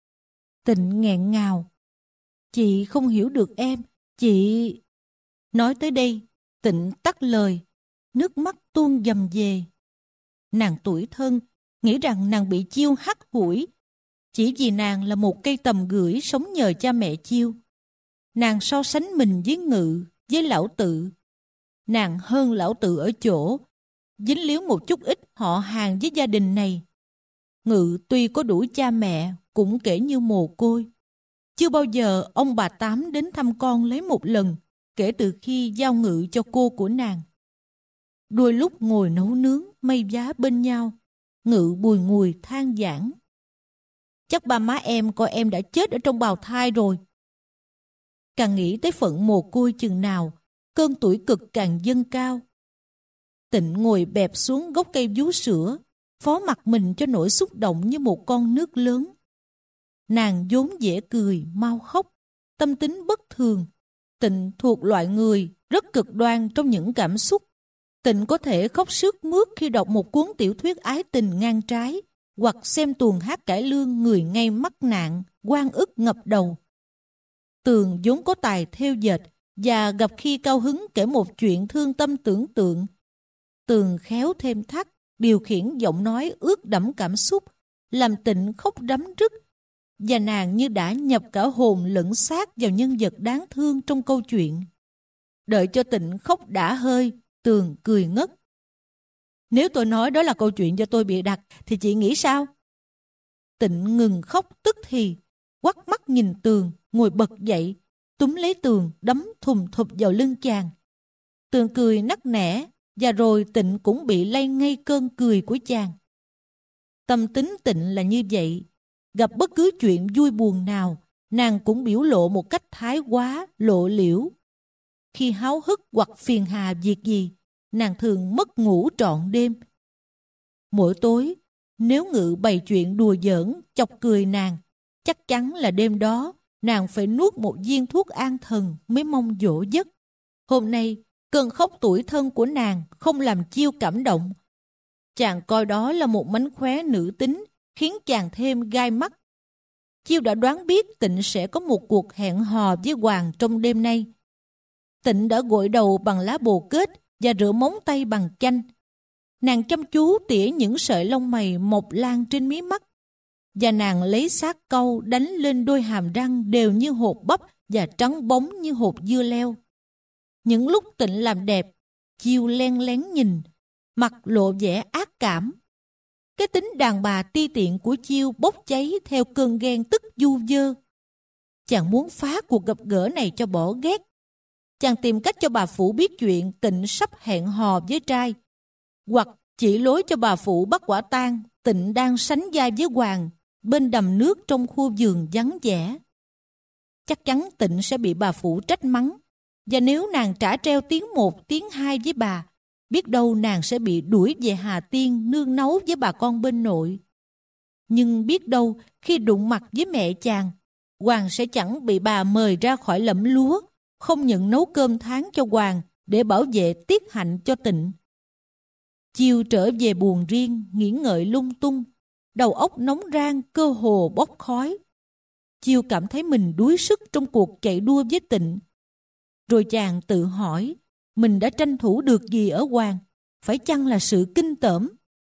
Tịnh nghẹn ngào. Chị không hiểu được em, chị... Nói tới đây, Tịnh tắt lời, nước mắt tuôn dầm về. Nàng tủi thân, nghĩ rằng nàng bị Chiêu hắt hủi, chỉ vì nàng là một cây tầm gửi sống nhờ cha mẹ Chiêu. Nàng so sánh mình với Ngự, với Lão Tự. Nàng hơn Lão Tự ở chỗ, dính líu một chút ít họ hàng với gia đình này. Ngự tuy có đủ cha mẹ, cũng kể như mồ côi. Chưa bao giờ ông bà Tám đến thăm con lấy một lần, kể từ khi giao Ngự cho cô của nàng. Đôi lúc ngồi nấu nướng, mây giá bên nhau, Ngự bùi ngùi than vãn. Chắc ba má em coi em đã chết ở trong bào thai rồi. Càng nghĩ tới phận mồ côi chừng nào, cơn tủi cực càng dâng cao. Tịnh ngồi bẹp xuống gốc cây vú sữa, phó mặc mình cho nỗi xúc động như một con nước lớn. Nàng vốn dễ cười, mau khóc, tâm tính bất thường. Tịnh thuộc loại người rất cực đoan trong những cảm xúc. Tịnh có thể khóc sướt mướt khi đọc một cuốn tiểu thuyết ái tình ngang trái, hoặc xem tuồng hát cải lương người ngay mắc nạn, oan ức ngập đầu. Tường vốn có tài thêu dệt, và gặp khi cao hứng kể một chuyện thương tâm tưởng tượng. Tường khéo thêm thắt, điều khiển giọng nói ướt đẫm cảm xúc, làm Tịnh khóc rắm rứt, và nàng như đã nhập cả hồn lẫn xác vào nhân vật đáng thương trong câu chuyện. Đợi cho Tịnh khóc đã hơi, Tường cười ngất. Nếu tôi nói đó là câu chuyện do tôi bịa đặt, thì chị nghĩ sao? Tịnh ngừng khóc tức thì, quắt mắt nhìn Tường, ngồi bật dậy, túm lấy Tường, đấm thùm thụp vào lưng chàng. Tường cười nắc nẻ, và rồi Tịnh cũng bị lay ngay cơn cười của chàng. Tâm tính Tịnh là như vậy. Gặp bất cứ chuyện vui buồn nào, nàng cũng biểu lộ một cách thái quá, lộ liễu. Khi háo hức hoặc phiền hà việc gì, nàng thường mất ngủ trọn đêm. Mỗi tối, nếu Ngự bày chuyện đùa giỡn, chọc cười nàng, chắc chắn là đêm đó nàng phải nuốt một viên thuốc an thần mới mong dỗ giấc. Hôm nay, cơn khóc tủi thân của nàng không làm Chiêu cảm động. Chàng coi đó là một mánh khóe nữ tính, khiến chàng thêm gai mắt. Chiêu đã đoán biết Tịnh sẽ có một cuộc hẹn hò với Hoàng trong đêm nay. Tịnh đã gội đầu bằng lá bồ kết và rửa móng tay bằng chanh. Nàng chăm chú tỉa những sợi lông mày mọc lan trên mí mắt, và nàng lấy xác cau đánh lên đôi hàm răng đều như hột bắp và trắng bóng như hột dưa leo. Những lúc Tịnh làm đẹp, Chiêu len lén nhìn, mặt lộ vẻ ác cảm. Cái tính đàn bà ti tiện của Chiêu bốc cháy theo cơn ghen tức du dơ. Chàng muốn phá cuộc gặp gỡ này cho bỏ ghét. Chàng tìm cách cho bà Phủ biết chuyện Tịnh sắp hẹn hò với trai, hoặc chỉ lối cho bà Phủ bắt quả tang Tịnh đang sánh vai với Hoàng bên đầm nước trong khu vườn vắng vẻ. Chắc chắn Tịnh sẽ bị bà Phủ trách mắng, và nếu nàng trả treo tiếng một tiếng hai với bà, biết đâu nàng sẽ bị đuổi về Hà Tiên nương nấu với bà con bên nội. Nhưng biết đâu khi đụng mặt với mẹ chàng, Hoàng sẽ chẳng bị bà mời ra khỏi lẫm lúa, không nhận nấu cơm tháng cho Hoàng để bảo vệ tiết hạnh cho Tịnh. Chiều trở về buồng riêng, nghĩ ngợi lung tung, đầu óc nóng rang, cơ hồ bốc khói. Chiêu cảm thấy mình đuối sức trong cuộc chạy đua với Tịnh. Rồi chàng tự hỏi, mình đã tranh thủ được gì ở Hoàng? Phải chăng là sự kinh tởm?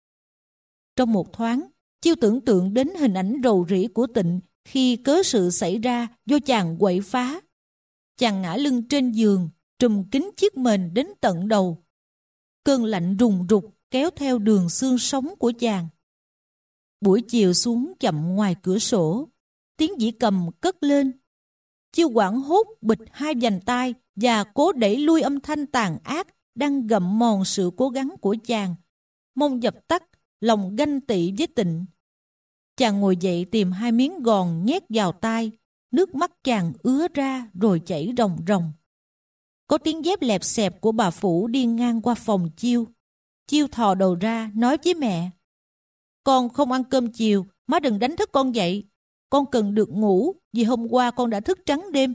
Trong một thoáng, Chiêu tưởng tượng đến hình ảnh rầu rĩ của Tịnh khi cớ sự xảy ra do chàng quậy phá. Chàng ngã lưng trên giường, trùm kín chiếc mền đến tận đầu. Cơn lạnh rùng rục kéo theo đường xương sống của chàng. Buổi chiều xuống chậm ngoài cửa sổ, tiếng dĩ cầm cất lên. Chiêu hoảng hốt bịch hai vành tai và cố đẩy lui âm thanh tàn ác đang gặm mòn sự cố gắng của chàng, mong dập tắt lòng ganh tị với Tịnh. Chàng ngồi dậy tìm hai miếng gòn nhét vào tai, nước mắt chàng ứa ra rồi chảy ròng ròng. Có tiếng dép lẹp xẹp của bà Phủ đi ngang qua phòng Chiêu. Chiêu thò đầu ra nói với mẹ, con không ăn cơm chiều, má đừng đánh thức con dậy. Con cần được ngủ vì hôm qua con đã thức trắng đêm.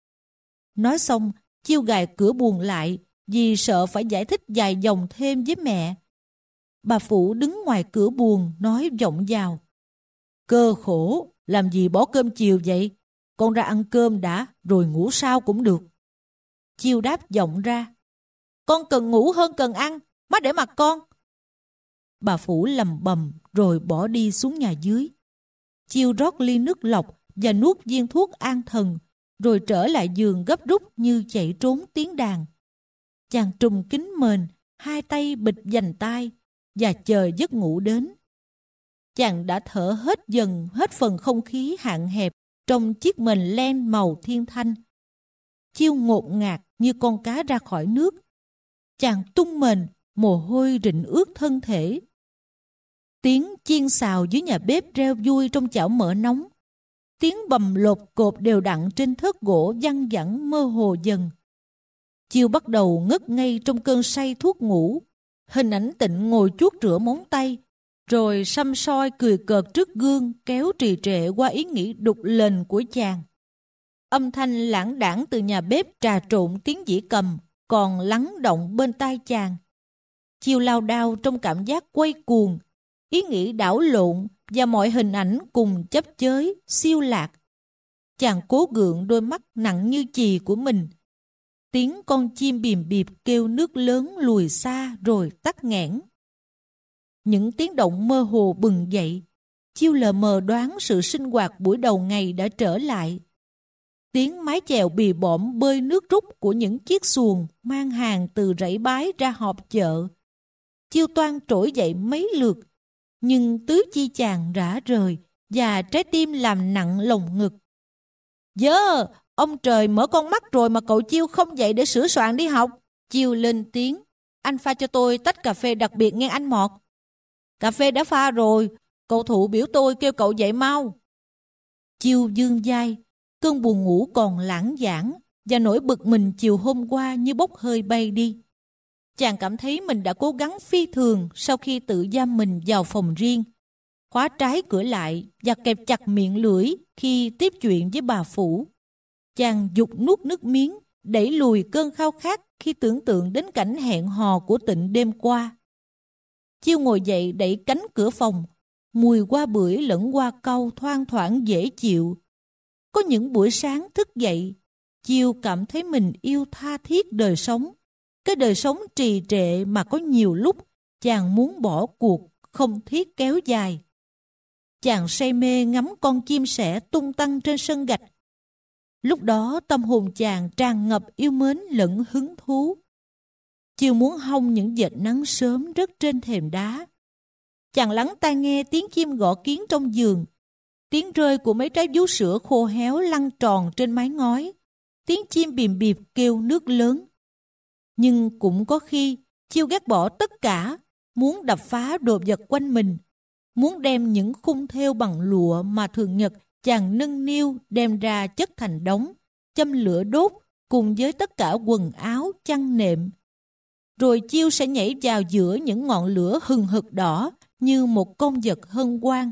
Nói xong, Chiêu gài cửa buồng lại vì sợ phải giải thích dài dòng thêm với mẹ. Bà Phủ đứng ngoài cửa buồng nói vọng vào, cơ khổ, làm gì bỏ cơm chiều vậy? Con ra ăn cơm đã, rồi ngủ sau cũng được. Chiêu đáp vọng ra, con cần ngủ hơn cần ăn, má để mặc con. Bà Phủ lầm bầm rồi bỏ đi xuống nhà dưới. Chiêu rót ly nước lọc và nuốt viên thuốc an thần, rồi trở lại giường gấp rút như chạy trốn tiếng đàn. Chàng trùm kín mền, hai tay bịt vành tai và chờ giấc ngủ đến. Chàng đã thở hết dần hết phần không khí hạn hẹp trong chiếc mền len màu thiên thanh. Chiêu ngột ngạt như con cá ra khỏi nước. Chàng tung mền, mồ hôi rịn ướt thân thể. Tiếng chiên xào dưới nhà bếp reo vui trong chảo mỡ nóng. Tiếng bầm lột cột đều đặn trên thớt gỗ văng vẳng mơ hồ dần. Chiêu bắt đầu ngất ngây trong cơn say thuốc ngủ. Hình ảnh Tịnh ngồi chuốt rửa móng tay, rồi săm soi cười cợt trước gương kéo trì trệ qua ý nghĩ đục lền của chàng. Âm thanh lãng đãng từ nhà bếp trà trộn tiếng dĩ cầm còn lắng động bên tai chàng. Chiêu lao đao trong cảm giác quay cuồng, ý nghĩ đảo lộn và mọi hình ảnh cùng chấp chới, siêu lạc. Chàng cố gượng đôi mắt nặng như chì của mình. Tiếng con chim bìm bịp kêu nước lớn lùi xa rồi tắt nghẽn. Những tiếng động mơ hồ bừng dậy. Chiêu lờ mờ đoán sự sinh hoạt buổi đầu ngày đã trở lại. Tiếng mái chèo bì bõm bơi nước rút của những chiếc xuồng mang hàng từ rẫy bái ra họp chợ. Chiêu toan trỗi dậy mấy lượt, nhưng tứ chi chàng rã rời và trái tim làm nặng lồng ngực. Dơ, ông trời mở con mắt rồi mà cậu Chiêu không dậy để sửa soạn đi học. Chiêu lên tiếng, anh pha cho tôi tách cà phê đặc biệt nghe anh Mọt. Cà phê đã pha rồi, cậu Thụ biểu tôi kêu cậu dậy mau. Chiêu dương vai, cơn buồn ngủ còn lãng đãng và nỗi bực mình chiều hôm qua như bốc hơi bay đi. Chàng cảm thấy mình đã cố gắng phi thường sau khi tự giam mình vào phòng riêng, khóa trái cửa lại và kẹp chặt miệng lưỡi khi tiếp chuyện với bà Phủ. Chàng giục nuốt nước miếng, đẩy lùi cơn khao khát khi tưởng tượng đến cảnh hẹn hò của Tịnh đêm qua. Chiêu ngồi dậy đẩy cánh cửa phòng, mùi hoa bưởi lẫn hoa cau thoang thoảng dễ chịu. Có những buổi sáng thức dậy, Chiêu cảm thấy mình yêu tha thiết đời sống. Cái đời sống trì trệ mà có nhiều lúc chàng muốn bỏ cuộc, không thiết kéo dài. Chàng say mê ngắm con chim sẻ tung tăng trên sân gạch. Lúc đó tâm hồn chàng tràn ngập yêu mến lẫn hứng thú. Chiêu muốn hong những vệt nắng sớm rớt trên thềm đá. Chàng lắng tai nghe tiếng chim gõ kiến trong giường, tiếng rơi của mấy trái vú sữa khô héo lăn tròn trên mái ngói, tiếng chim bìm bịp kêu nước lớn. Nhưng cũng có khi Chiêu ghét bỏ tất cả, muốn đập phá đồ vật quanh mình, muốn đem những khung thêu bằng lụa mà thường nhật chàng nâng niu đem ra chất thành đống, châm lửa đốt cùng với tất cả quần áo, chăn nệm. Rồi Chiêu sẽ nhảy vào giữa những ngọn lửa hừng hực đỏ như một con vật hân hoan.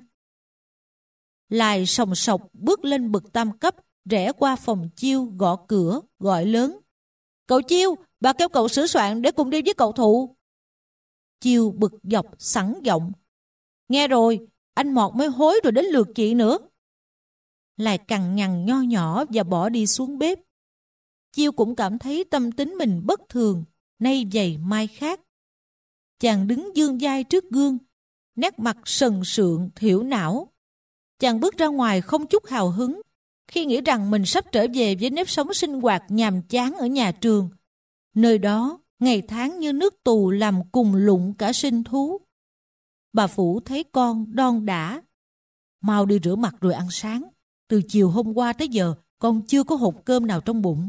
Lại sòng sọc bước lên bậc tam cấp, rẽ qua phòng Chiêu gõ cửa, gọi lớn. Cậu Chiêu, bà kêu cậu sửa soạn để cùng đi với cậu Thụ. Chiêu bực dọc sẵn giọng. Nghe rồi, anh Mọt mới hối rồi đến lượt chị nữa. lại cằn nhằn nho nhỏ và bỏ đi xuống bếp. Chiêu cũng cảm thấy tâm tính mình bất thường, nay vầy mai khác. Chàng đứng dương vai trước gương, nét mặt sần sượng, thiểu não. Chàng bước ra ngoài không chút hào hứng, khi nghĩ rằng mình sắp trở về với nếp sống sinh hoạt nhàm chán ở nhà trường. Nơi đó, ngày tháng như nước tù làm cùng lụng cả sinh thú. Bà Phủ thấy con đon đả. Mau đi rửa mặt rồi ăn sáng. Từ chiều hôm qua tới giờ, con chưa có hột cơm nào trong bụng.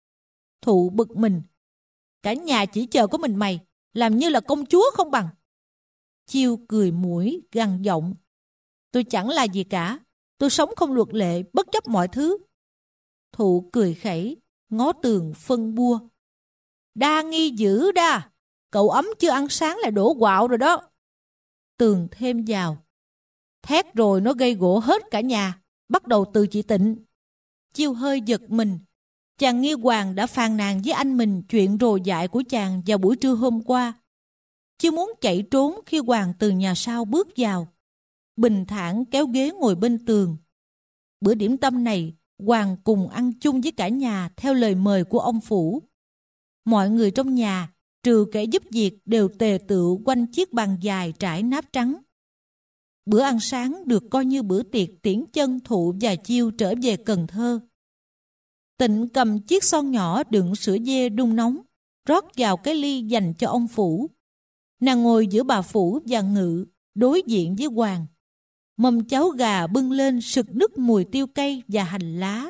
Thụ bực mình. Cả nhà chỉ chờ có mình mày, làm như là công chúa không bằng. Chiêu cười mũi, gằn giọng. Tôi chẳng là gì cả. Tôi sống không luật lệ, bất chấp mọi thứ. Thụ cười khẩy, ngó tường phân bua. Đa nghi dữ đa. Cậu ấm chưa ăn sáng là đổ quạo rồi đó. Tường thêm vào. Thét rồi nó gây gổ hết cả nhà. Bắt đầu từ chị Tịnh. Chiêu hơi giật mình. Chàng nghi Hoàng đã phàn nàn với anh mình chuyện rồ dại của chàng vào buổi trưa hôm qua. Chiêu muốn chạy trốn khi Hoàng từ nhà sau bước vào. Bình thản kéo ghế ngồi bên tường. Bữa điểm tâm này, Hoàng cùng ăn chung với cả nhà theo lời mời của ông Phủ. Mọi người trong nhà, trừ kẻ giúp việc, đều tề tựu quanh chiếc bàn dài trải náp trắng. Bữa ăn sáng được coi như bữa tiệc tiễn chân Thụ và Chiêu trở về Cần Thơ. Tịnh cầm chiếc son nhỏ đựng sữa dê đun nóng, rót vào cái ly dành cho ông Phủ. Nàng ngồi giữa bà Phủ và Ngự, đối diện với Hoàng. Mâm cháo gà bưng lên sực nức mùi tiêu cây và hành lá.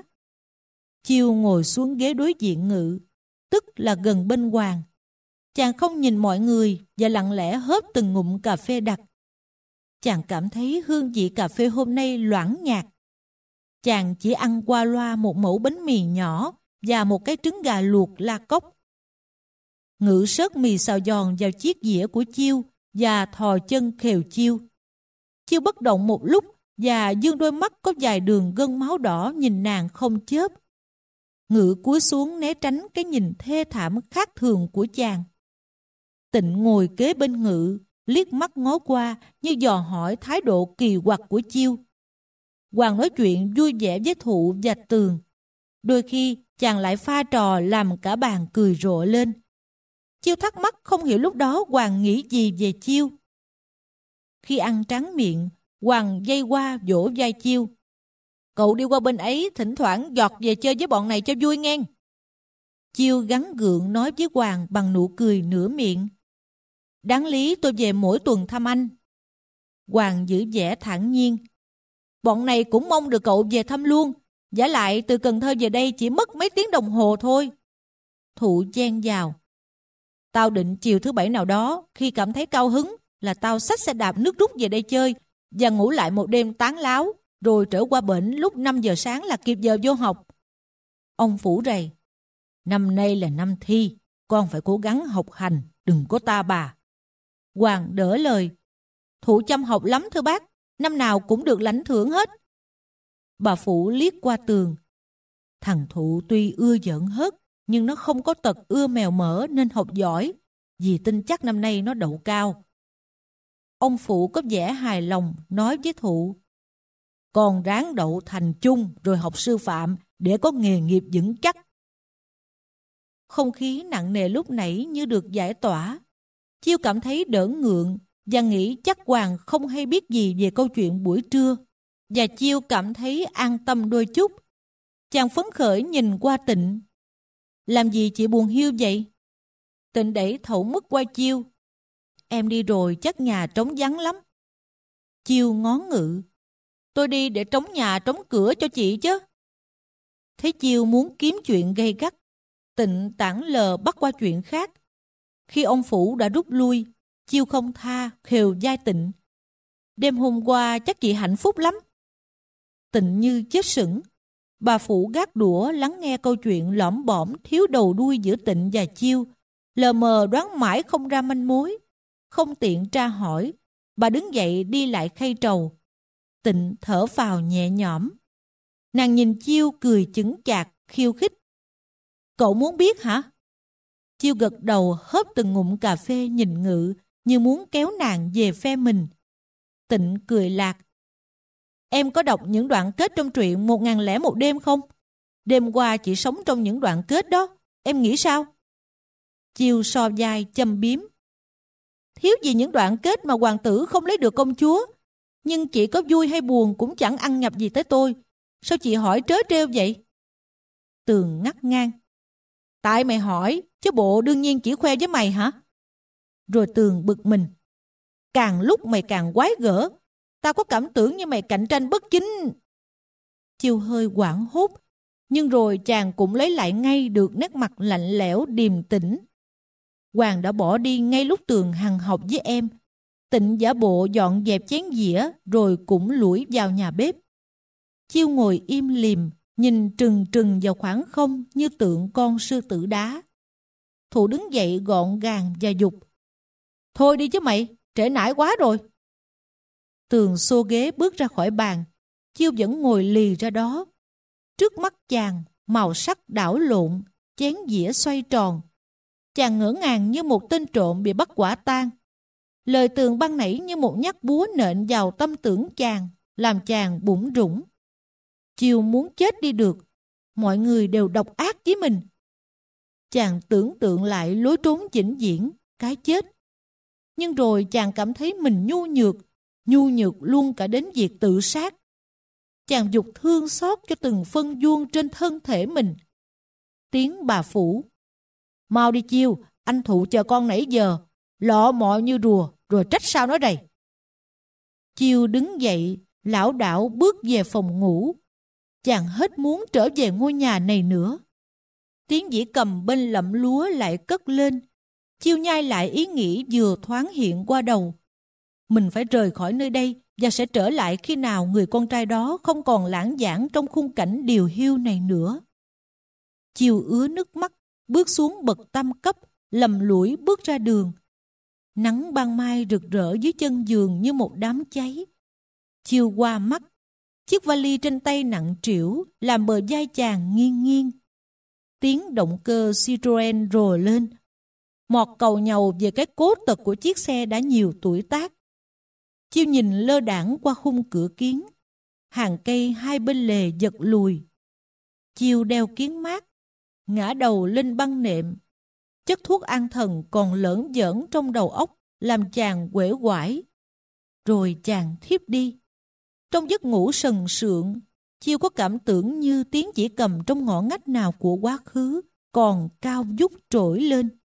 Chiêu ngồi xuống ghế đối diện Ngự, tức là gần bên Hoàng. Chàng không nhìn mọi người và lặng lẽ hớp từng ngụm cà phê đặc. Chàng cảm thấy hương vị cà phê hôm nay loãng nhạt. Chàng chỉ ăn qua loa một mẩu bánh mì nhỏ và một cái trứng gà luộc la cốc. Ngự sớt mì xào giòn vào chiếc dĩa của Chiêu và thò chân khều Chiêu. Chiêu bất động một lúc và dương đôi mắt có vài đường gân máu đỏ nhìn nàng không chớp. Ngự cúi xuống né tránh cái nhìn thê thảm khác thường của chàng. Tịnh ngồi kế bên Ngự, liếc mắt ngó qua như dò hỏi thái độ kỳ quặc của Chiêu. Hoàng nói chuyện vui vẻ với Thụ và Tường. Đôi khi chàng lại pha trò làm cả bàn cười rộ lên. Chiêu thắc mắc không hiểu lúc đó Hoàng nghĩ gì về Chiêu. Khi ăn tráng miệng, Hoàng dây qua vỗ vai Chiêu. Cậu đi qua bên ấy thỉnh thoảng giọt về chơi với bọn này cho vui nghe. Chiêu gắn gượng nói với Hoàng bằng nụ cười nửa miệng. Đáng lý tôi về mỗi tuần thăm anh. Hoàng giữ vẻ thản nhiên. Bọn này cũng mong được cậu về thăm luôn. Vả lại từ Cần Thơ về đây chỉ mất mấy tiếng đồng hồ thôi. Thụ chen vào. Tao định chiều thứ bảy nào đó, khi cảm thấy cao hứng, là tao xách xe đạp nước rút về đây chơi và ngủ lại một đêm tán láo, rồi trở qua bển lúc năm giờ sáng là kịp giờ vô học. Ông Phủ rầy. Năm nay là năm thi, con phải cố gắng học hành, đừng có ta bà. Hoàng đỡ lời. Thụ chăm học lắm thưa bác, năm nào cũng được lãnh thưởng hết. Bà Phủ liếc qua Tường. Thằng Thụ tuy ưa giỡn hớt, nhưng nó không có tật ưa mèo mỡ nên học giỏi. Dì tin chắc năm nay nó đậu cao. Ông Phụ có vẻ hài lòng nói với Thụ. Con ráng đậu thành chung rồi học sư phạm để có nghề nghiệp vững chắc. Không khí nặng nề lúc nãy như được giải tỏa. Chiêu cảm thấy đỡ ngượng và nghĩ chắc Hoàng không hay biết gì về câu chuyện buổi trưa. Và Chiêu cảm thấy an tâm đôi chút. Chàng phấn khởi nhìn qua Tịnh. Làm gì chị buồn hiu vậy? Tịnh đẩy thẩu mức qua Chiêu. Em đi rồi chắc nhà trống vắng lắm. Chiêu ngó Ngự. Tôi đi để trống nhà trống cửa cho chị chứ. Thấy Chiêu muốn kiếm chuyện gây gắt, Tịnh tản lờ bắt qua chuyện khác. Khi ông Phủ đã rút lui, Chiêu không tha khều vai Tịnh. Đêm hôm qua chắc chị hạnh phúc lắm. Tịnh như chết sững. Bà Phủ gác đũa lắng nghe câu chuyện lõm bõm thiếu đầu đuôi giữa Tịnh và Chiêu. Lờ mờ đoán mãi không ra manh mối. Không tiện tra hỏi, bà đứng dậy đi lại khay trầu. Tịnh thở phào nhẹ nhõm. Nàng nhìn Chiêu cười chững chạc, khiêu khích. Cậu muốn biết hả? Chiêu gật đầu hớp từng ngụm cà phê nhìn Ngự như muốn kéo nàng về phe mình. Tịnh cười lạc. Em có đọc những đoạn kết trong truyện Một Ngàn Lẻ Một Đêm không? Đêm qua chị sống trong những đoạn kết đó. Em nghĩ sao? Chiêu so vai châm biếm. Thiếu gì những đoạn kết mà hoàng tử không lấy được công chúa. Nhưng chị có vui hay buồn cũng chẳng ăn nhập gì tới tôi. Sao chị hỏi trớ trêu vậy? Tường ngắt ngang. Tại mày hỏi, chứ bộ đương nhiên chỉ khoe với mày hả? Rồi Tường bực mình. Càng lúc mày càng quái gở. Tao có cảm tưởng như mày cạnh tranh bất chính. Chiêu hơi hoảng hốt. Nhưng rồi chàng cũng lấy lại ngay được nét mặt lạnh lẽo điềm tĩnh. Hoàng đã bỏ đi ngay lúc Tường hằn học với em. Tịnh giả bộ dọn dẹp chén dĩa rồi cũng lủi vào nhà bếp. Chiêu ngồi im lìm, nhìn trừng trừng vào khoảng không như tượng con sư tử đá. Thụ đứng dậy gọn gàng và dục. Thôi đi chứ mày, trễ nải quá rồi. Tường xô ghế bước ra khỏi bàn. Chiêu vẫn ngồi lì ra đó. Trước mắt chàng, màu sắc đảo lộn, chén dĩa xoay tròn. Chàng ngỡ ngàng như một tên trộm bị bắt quả tang. Lời Tường ban nãy như một nhát búa nện vào tâm tưởng chàng, làm chàng bủn rủn. Chiêu muốn chết đi được. Mọi người đều độc ác với mình. Chàng tưởng tượng lại lối trốn vĩnh viễn, cái chết. Nhưng rồi chàng cảm thấy mình nhu nhược, nhu nhược luôn cả đến việc tự sát. Chàng dục thương xót cho từng phân vuông trên thân thể mình. Tiếng bà Phủ. Mau đi Chiêu, anh Thụ chờ con nãy giờ. Lọ mọ như rùa, rồi trách sao nói đây. Chiêu đứng dậy, lảo đảo bước về phòng ngủ. Chàng hết muốn trở về ngôi nhà này nữa. Tiếng dĩ cầm bên lẫm lúa lại cất lên. Chiêu nhai lại ý nghĩ vừa thoáng hiện qua đầu. Mình phải rời khỏi nơi đây và sẽ trở lại khi nào người con trai đó không còn lãng vãng trong khung cảnh điều hiu này nữa. Chiêu ứa nước mắt, bước xuống bậc tam cấp, lầm lũi bước ra đường. Nắng ban mai rực rỡ dưới chân giường như một đám cháy. Chiêu qua mắt, chiếc vali trên tay nặng trĩu làm bờ vai chàng nghiêng nghiêng. Tiếng động cơ Citroen rồ lên. Mọt cầu nhàu về cái cố tật của chiếc xe đã nhiều tuổi tác. Chiêu nhìn lơ đãng qua khung cửa kiến. Hàng cây hai bên lề giật lùi. Chiêu đeo kiếng mát, ngã đầu lên băng nệm. Chất thuốc an thần còn lởn vởn trong đầu óc làm chàng uể oải. Rồi chàng thiếp đi. Trong giấc ngủ sần sượng, Chiêu có cảm tưởng như tiếng chỉ cầm trong ngõ ngách nào của quá khứ còn cao vút trỗi lên.